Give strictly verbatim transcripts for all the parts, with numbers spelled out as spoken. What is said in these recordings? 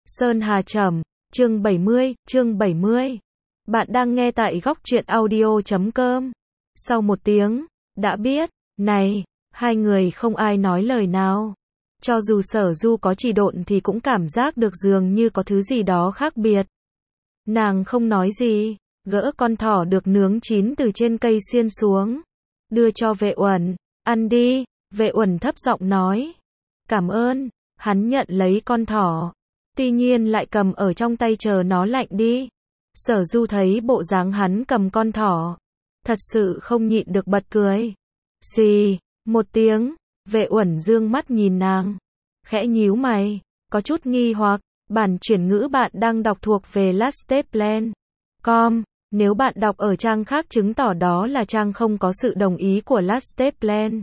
Sơn Hà Trầm, chương bảy mươi, chương bảy mươi. Bạn đang nghe tại góc truyện audio chấm com. Sau một tiếng, đã biết, này, hai người không ai nói lời nào. Cho dù Sở Du có chỉ độn thì cũng cảm giác được dường như có thứ gì đó khác biệt. Nàng không nói gì, gỡ con thỏ được nướng chín từ trên cây xiên xuống. Đưa cho Vệ Uẩn, ăn đi, Vệ Uẩn thấp giọng nói. Cảm ơn, hắn nhận lấy con thỏ. Tuy nhiên lại cầm ở trong tay chờ nó lạnh đi. Sở Du thấy bộ dáng hắn cầm con thỏ, thật sự không nhịn được bật cười. Xì, một tiếng, Vệ Uẩn dương mắt nhìn nàng, khẽ nhíu mày, có chút nghi hoặc. Bản chuyển ngữ bạn đang đọc thuộc về lasteplan chấm com. Nếu bạn đọc ở trang khác chứng tỏ đó là trang không có sự đồng ý của lasteplan.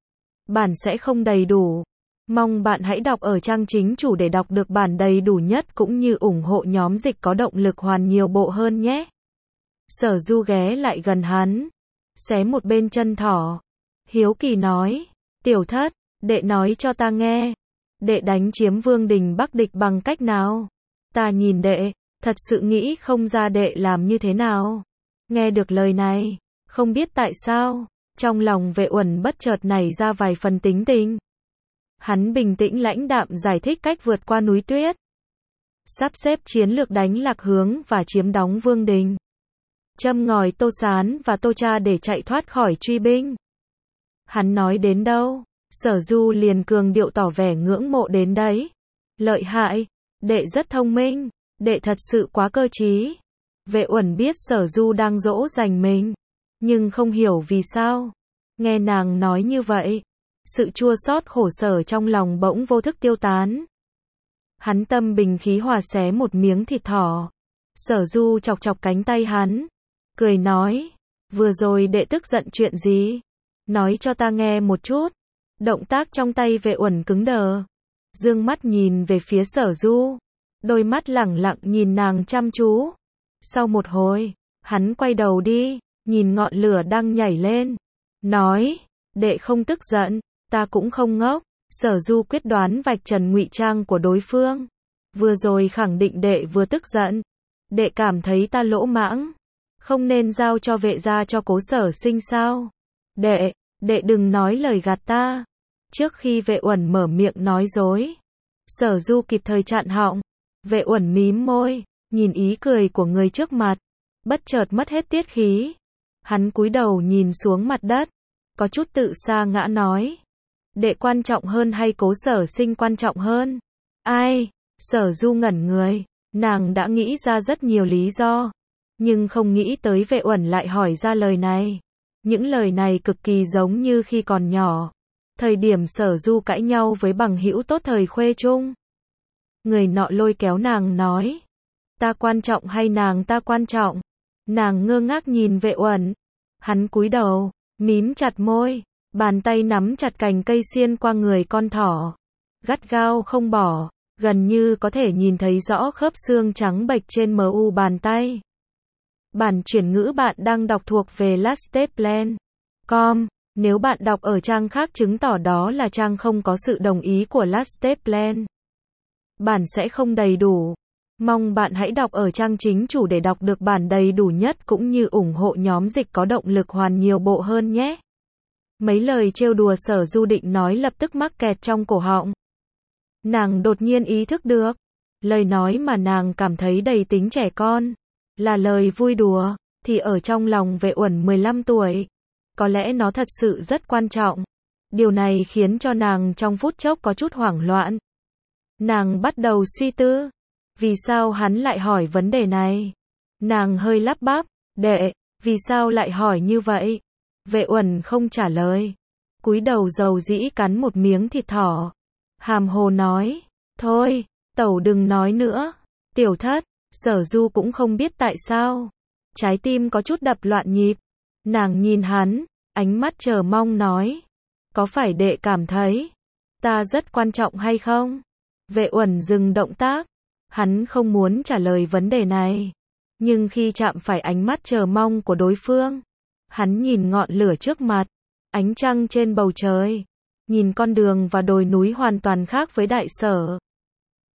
Bản sẽ không đầy đủ. Mong bạn hãy đọc ở trang chính chủ để đọc được bản đầy đủ nhất cũng như ủng hộ nhóm dịch có động lực hoàn nhiều bộ hơn nhé. Sở Du ghé lại gần hắn, xé một bên chân thỏ. Hiếu kỳ nói, tiểu thất, đệ nói cho ta nghe. Đệ đánh chiếm Vương Đình Bắc Địch bằng cách nào? Ta nhìn đệ, thật sự nghĩ không ra đệ làm như thế nào. Nghe được lời này, không biết tại sao, trong lòng Vệ Uẩn bất chợt nảy ra vài phần tính tình. Hắn bình tĩnh lãnh đạm giải thích cách vượt qua núi tuyết, sắp xếp chiến lược đánh lạc hướng và chiếm đóng Vương Đình, châm ngòi Tô Sán và Tô Cha để chạy thoát khỏi truy binh. Hắn nói đến đâu, Sở Du liền cường điệu tỏ vẻ ngưỡng mộ đến đấy. Lợi hại, đệ rất thông minh, đệ thật sự quá cơ trí. Vệ Uẩn biết Sở Du đang dỗ dành mình, nhưng không hiểu vì sao. Nghe nàng nói như vậy, sự chua xót khổ sở trong lòng bỗng vô thức tiêu tán. Hắn tâm bình khí hòa xé một miếng thịt thỏ. Sở Du chọc chọc cánh tay hắn, cười nói, vừa rồi đệ tức giận chuyện gì? Nói cho ta nghe một chút. Động tác trong tay Vệ Uẩn cứng đờ, dương mắt nhìn về phía Sở Du, đôi mắt lẳng lặng nhìn nàng chăm chú. Sau một hồi, hắn quay đầu đi, nhìn ngọn lửa đang nhảy lên, nói, đệ không tức giận, ta cũng không ngốc. Sở Du quyết đoán vạch trần ngụy trang của đối phương. Vừa rồi khẳng định đệ vừa tức giận. Đệ cảm thấy ta lỗ mãng, không nên giao cho Vệ gia cho Cố Sở Sinh sao? Đệ, đệ đừng nói lời gạt ta. Trước khi Vệ Uẩn mở miệng nói dối, Sở Du kịp thời chặn họng. Vệ Uẩn mím môi, nhìn ý cười của người trước mặt, bất chợt mất hết tiết khí. Hắn cúi đầu nhìn xuống mặt đất, có chút tự sa ngã nói, đệ quan trọng hơn hay Cố Sở Sinh quan trọng hơn? Ai? Sở Du ngẩn người, nàng đã nghĩ ra rất nhiều lý do, nhưng không nghĩ tới Vệ Uẩn lại hỏi ra lời này. Những lời này cực kỳ giống như khi còn nhỏ, thời điểm Sở Du cãi nhau với bằng hữu tốt thời khuê trung. Người nọ lôi kéo nàng nói, ta quan trọng hay nàng ta quan trọng? Nàng ngơ ngác nhìn Vệ Uẩn. Hắn cúi đầu, mím chặt môi, bàn tay nắm chặt cành cây xiên qua người con thỏ, gắt gao không bỏ, gần như có thể nhìn thấy rõ khớp xương trắng bệch trên mờ u bàn tay. Bản chuyển ngữ bạn đang đọc thuộc về lasteplan chấm com. Nếu bạn đọc ở trang khác chứng tỏ đó là trang không có sự đồng ý của lasteplan. Bản sẽ không đầy đủ. Mong bạn hãy đọc ở trang chính chủ để đọc được bản đầy đủ nhất cũng như ủng hộ nhóm dịch có động lực hoàn nhiều bộ hơn nhé. Mấy lời trêu đùa Sở Du định nói lập tức mắc kẹt trong cổ họng. Nàng đột nhiên ý thức được, lời nói mà nàng cảm thấy đầy tính trẻ con, là lời vui đùa, thì ở trong lòng Vệ Uẩn mười lăm tuổi, có lẽ nó thật sự rất quan trọng. Điều này khiến cho nàng trong phút chốc có chút hoảng loạn. Nàng bắt đầu suy tư, vì sao hắn lại hỏi vấn đề này? Nàng hơi lắp bắp, đệ, vì sao lại hỏi như vậy? Vệ Uẩn không trả lời, cúi đầu dầu dĩ cắn một miếng thịt thỏ, hàm hồ nói, thôi, tẩu đừng nói nữa. Tiểu thất, Sở Du cũng không biết tại sao, trái tim có chút đập loạn nhịp. Nàng nhìn hắn, ánh mắt chờ mong nói, có phải đệ cảm thấy ta rất quan trọng hay không? Vệ Uẩn dừng động tác, hắn không muốn trả lời vấn đề này, nhưng khi chạm phải ánh mắt chờ mong của đối phương, hắn nhìn ngọn lửa trước mặt, ánh trăng trên bầu trời, nhìn con đường và đồi núi hoàn toàn khác với Đại Sở.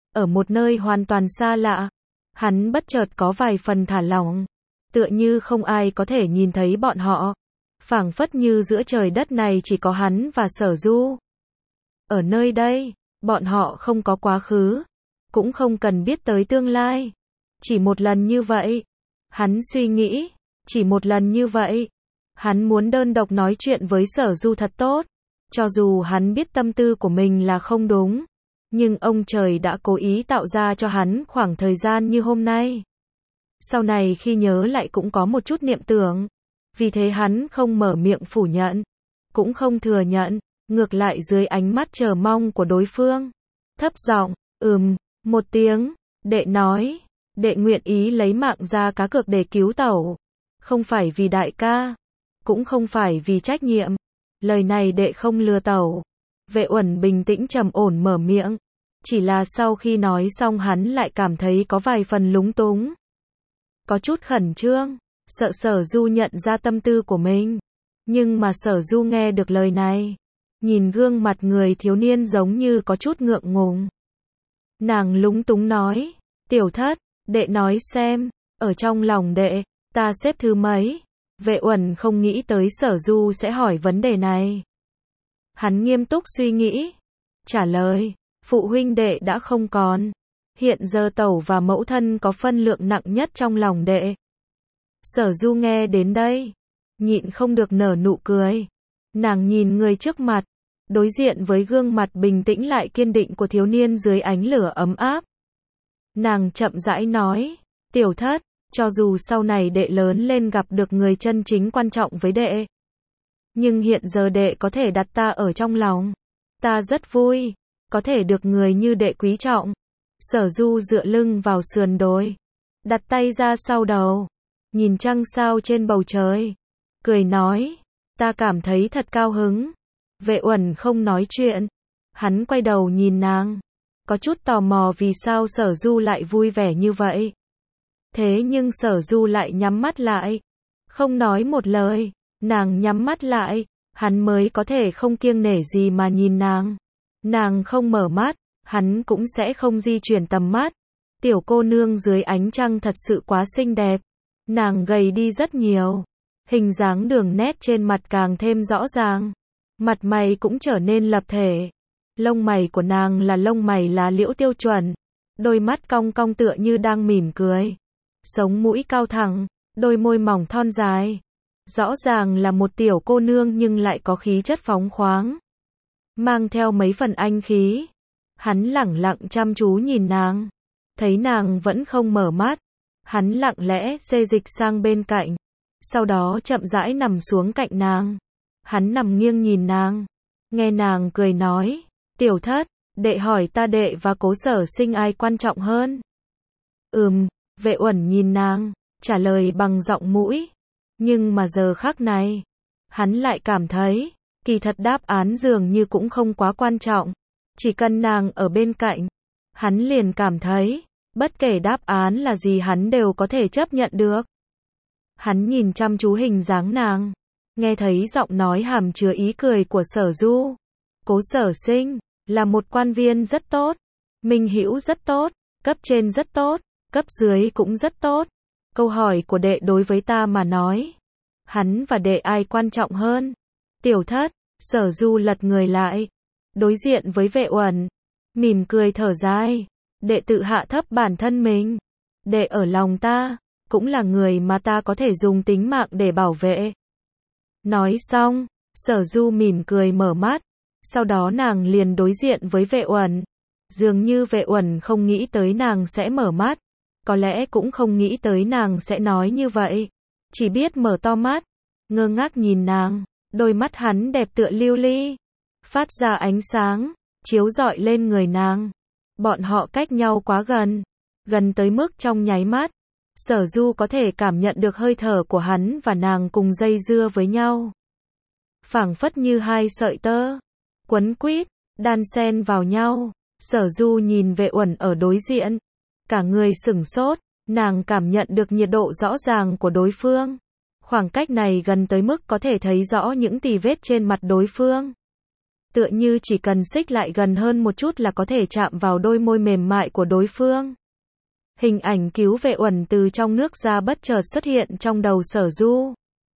ở một nơi hoàn toàn xa lạ. Hắn bất chợt có vài phần thả lỏng, tựa như không ai có thể nhìn thấy bọn họ. Phảng phất như giữa trời đất này chỉ có hắn và Sở Du. Ở nơi đây, bọn họ không có quá khứ, cũng không cần biết tới tương lai. Chỉ một lần như vậy, hắn suy nghĩ, chỉ một lần như vậy, hắn muốn đơn độc nói chuyện với Sở Du thật tốt. Cho dù hắn biết tâm tư của mình là không đúng, nhưng ông trời đã cố ý tạo ra cho hắn khoảng thời gian như hôm nay. Sau này khi nhớ lại cũng có một chút niệm tưởng, vì thế hắn không mở miệng phủ nhận, cũng không thừa nhận, ngược lại dưới ánh mắt chờ mong của đối phương. Thấp giọng, ừm, một tiếng, đệ nói, đệ nguyện ý lấy mạng ra cá cược để cứu tẩu. Không phải vì đại ca, cũng không phải vì trách nhiệm. Lời này đệ không lừa tẩu. Vệ Uẩn bình tĩnh trầm ổn mở miệng. Chỉ là sau khi nói xong hắn lại cảm thấy có vài phần lúng túng. Có chút khẩn trương, sợ Sở Du nhận ra tâm tư của mình. Nhưng mà Sở Du nghe được lời này, nhìn gương mặt người thiếu niên giống như có chút ngượng ngùng. Nàng lúng túng nói, tiểu thất, đệ nói xem, ở trong lòng đệ, ta xếp thứ mấy? Vệ Uẩn không nghĩ tới Sở Du sẽ hỏi vấn đề này. Hắn nghiêm túc suy nghĩ, trả lời, phụ huynh đệ đã không còn. Hiện giờ tẩu và mẫu thân có phân lượng nặng nhất trong lòng đệ. Sở Du nghe đến đây, nhịn không được nở nụ cười. Nàng nhìn người trước mặt, đối diện với gương mặt bình tĩnh lại kiên định của thiếu niên dưới ánh lửa ấm áp. Nàng chậm rãi nói, tiểu thất, cho dù sau này đệ lớn lên gặp được người chân chính quan trọng với đệ, nhưng hiện giờ đệ có thể đặt ta ở trong lòng. Ta rất vui, có thể được người như đệ quý trọng. Sở Du dựa lưng vào sườn đồi, đặt tay ra sau đầu, nhìn trăng sao trên bầu trời, cười nói, ta cảm thấy thật cao hứng. Vệ Uẩn không nói chuyện, hắn quay đầu nhìn nàng, có chút tò mò vì sao Sở Du lại vui vẻ như vậy. Thế nhưng Sở Du lại nhắm mắt lại, không nói một lời. Nàng nhắm mắt lại, hắn mới có thể không kiêng nể gì mà nhìn nàng. Nàng không mở mắt, hắn cũng sẽ không di chuyển tầm mắt. Tiểu cô nương dưới ánh trăng thật sự quá xinh đẹp. Nàng gầy đi rất nhiều, hình dáng đường nét trên mặt càng thêm rõ ràng. Mặt mày cũng trở nên lập thể. Lông mày của nàng là lông mày lá liễu tiêu chuẩn. Đôi mắt cong cong tựa như đang mỉm cười. Sống mũi cao thẳng, đôi môi mỏng thon dài. Rõ ràng là một tiểu cô nương nhưng lại có khí chất phóng khoáng, mang theo mấy phần anh khí. Hắn lẳng lặng chăm chú nhìn nàng, thấy nàng vẫn không mở mắt, hắn lặng lẽ xê dịch sang bên cạnh, sau đó chậm rãi nằm xuống cạnh nàng. Hắn nằm nghiêng nhìn nàng, nghe nàng cười nói, tiểu thất, đệ hỏi ta đệ và Cố Sở Sinh ai quan trọng hơn? Ừm, Vệ Uẩn nhìn nàng, trả lời bằng giọng mũi. Nhưng mà giờ khắc này, hắn lại cảm thấy, kỳ thật đáp án dường như cũng không quá quan trọng. Chỉ cần nàng ở bên cạnh, hắn liền cảm thấy, bất kể đáp án là gì hắn đều có thể chấp nhận được. Hắn nhìn chăm chú hình dáng nàng, nghe thấy giọng nói hàm chứa ý cười của Sở Du. Cố Sở Sinh là một quan viên rất tốt, minh hữu rất tốt, cấp trên rất tốt, cấp dưới cũng rất tốt. Câu hỏi của đệ đối với ta mà nói, hắn và đệ ai quan trọng hơn? Tiểu thất, Sở Du lật người lại, đối diện với Vệ Uẩn, mỉm cười thở dài, đệ tự hạ thấp bản thân mình. Đệ ở lòng ta, cũng là người mà ta có thể dùng tính mạng để bảo vệ. Nói xong, Sở Du mỉm cười mở mắt, sau đó nàng liền đối diện với Vệ Uẩn. Dường như Vệ Uẩn không nghĩ tới nàng sẽ mở mắt. Có lẽ cũng không nghĩ tới nàng sẽ nói như vậy. Chỉ biết mở to mắt, ngơ ngác nhìn nàng. Đôi mắt hắn đẹp tựa lưu ly, phát ra ánh sáng, chiếu rọi lên người nàng. Bọn họ cách nhau quá gần, gần tới mức trong nháy mắt, Sở Du có thể cảm nhận được hơi thở của hắn và nàng cùng dây dưa với nhau. Phảng phất như hai sợi tơ, quấn quýt, đan xen vào nhau. Sở Du nhìn Vệ Uẩn ở đối diện, cả người sửng sốt, nàng cảm nhận được nhiệt độ rõ ràng của đối phương. Khoảng cách này gần tới mức có thể thấy rõ những tì vết trên mặt đối phương. tựa như chỉ cần xích lại gần hơn một chút là có thể chạm vào đôi môi mềm mại của đối phương. Hình ảnh Cứu Vệ Uẩn từ trong nước ra bất chợt xuất hiện trong đầu Sở Du.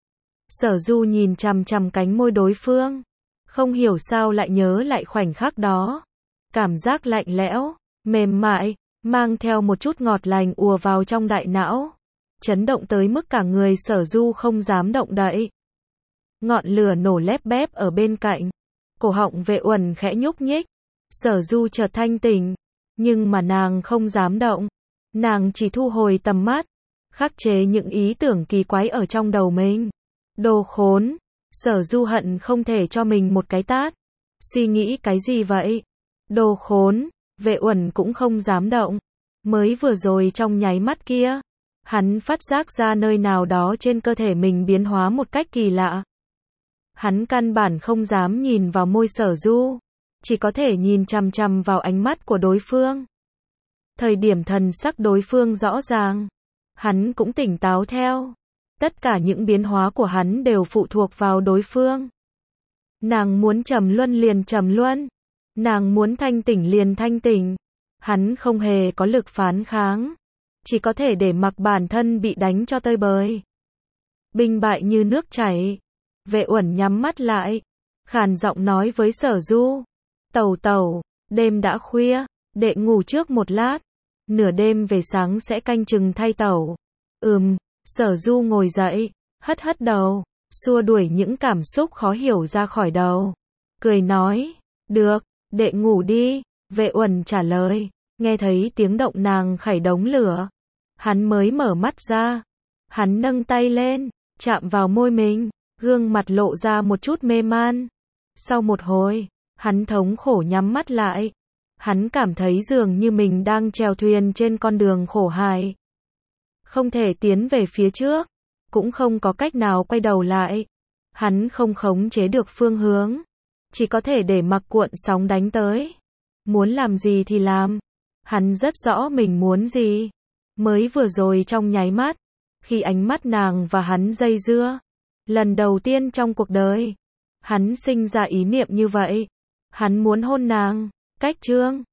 Sở Du nhìn chằm chằm cánh môi đối phương, không hiểu sao lại nhớ lại khoảnh khắc đó. Cảm giác lạnh lẽo, mềm mại, mang theo một chút ngọt lành ùa vào trong đại não, chấn động tới mức cả người Sở Du không dám động đậy. Ngọn lửa nổ lép bép ở bên cạnh, cổ họng Vệ Uẩn khẽ nhúc nhích. Sở Du chợt thanh tỉnh, nhưng mà nàng không dám động. Nàng chỉ thu hồi tầm mắt, khắc chế những ý tưởng kỳ quái ở trong đầu mình. Đồ khốn, Sở Du hận không thể cho mình một cái tát. Suy nghĩ cái gì vậy? Đồ khốn, Vệ Uẩn cũng không dám động. Mới vừa rồi trong nháy mắt kia, hắn phát giác ra nơi nào đó trên cơ thể mình biến hóa một cách kỳ lạ. Hắn căn bản không dám nhìn vào môi Sở Du, chỉ có thể nhìn chằm chằm vào ánh mắt của đối phương. Thời điểm thần sắc đối phương rõ ràng, hắn cũng tỉnh táo theo. Tất cả những biến hóa của hắn đều phụ thuộc vào đối phương. Nàng muốn trầm luân liền trầm luân, nàng muốn thanh tỉnh liền thanh tỉnh. Hắn không hề có lực phản kháng, chỉ có thể để mặc bản thân bị đánh cho tơi bời. Binh bại như nước chảy. Vệ Uẩn nhắm mắt lại, khàn giọng nói với Sở Du. Tẩu tẩu, đêm đã khuya, đệ ngủ trước một lát. Nửa đêm về sáng sẽ canh chừng thay tẩu. Ừm, Sở Du ngồi dậy, hất hất đầu, xua đuổi những cảm xúc khó hiểu ra khỏi đầu. Cười nói, được, đệ ngủ đi. Vệ Uẩn trả lời, nghe thấy tiếng động nàng khẩy đống lửa. Hắn mới mở mắt ra. Hắn nâng tay lên, chạm vào môi mình, gương mặt lộ ra một chút mê man. Sau một hồi, hắn thống khổ nhắm mắt lại. Hắn cảm thấy dường như mình đang chèo thuyền trên con đường khổ hại. Không thể tiến về phía trước, cũng không có cách nào quay đầu lại. Hắn không khống chế được phương hướng, chỉ có thể để mặc cuộn sóng đánh tới. Muốn làm gì thì làm. Hắn rất rõ mình muốn gì. Mới vừa rồi trong nháy mắt, khi ánh mắt nàng và hắn dây dưa, lần đầu tiên trong cuộc đời, hắn sinh ra ý niệm như vậy. Hắn muốn hôn nàng. Cách chương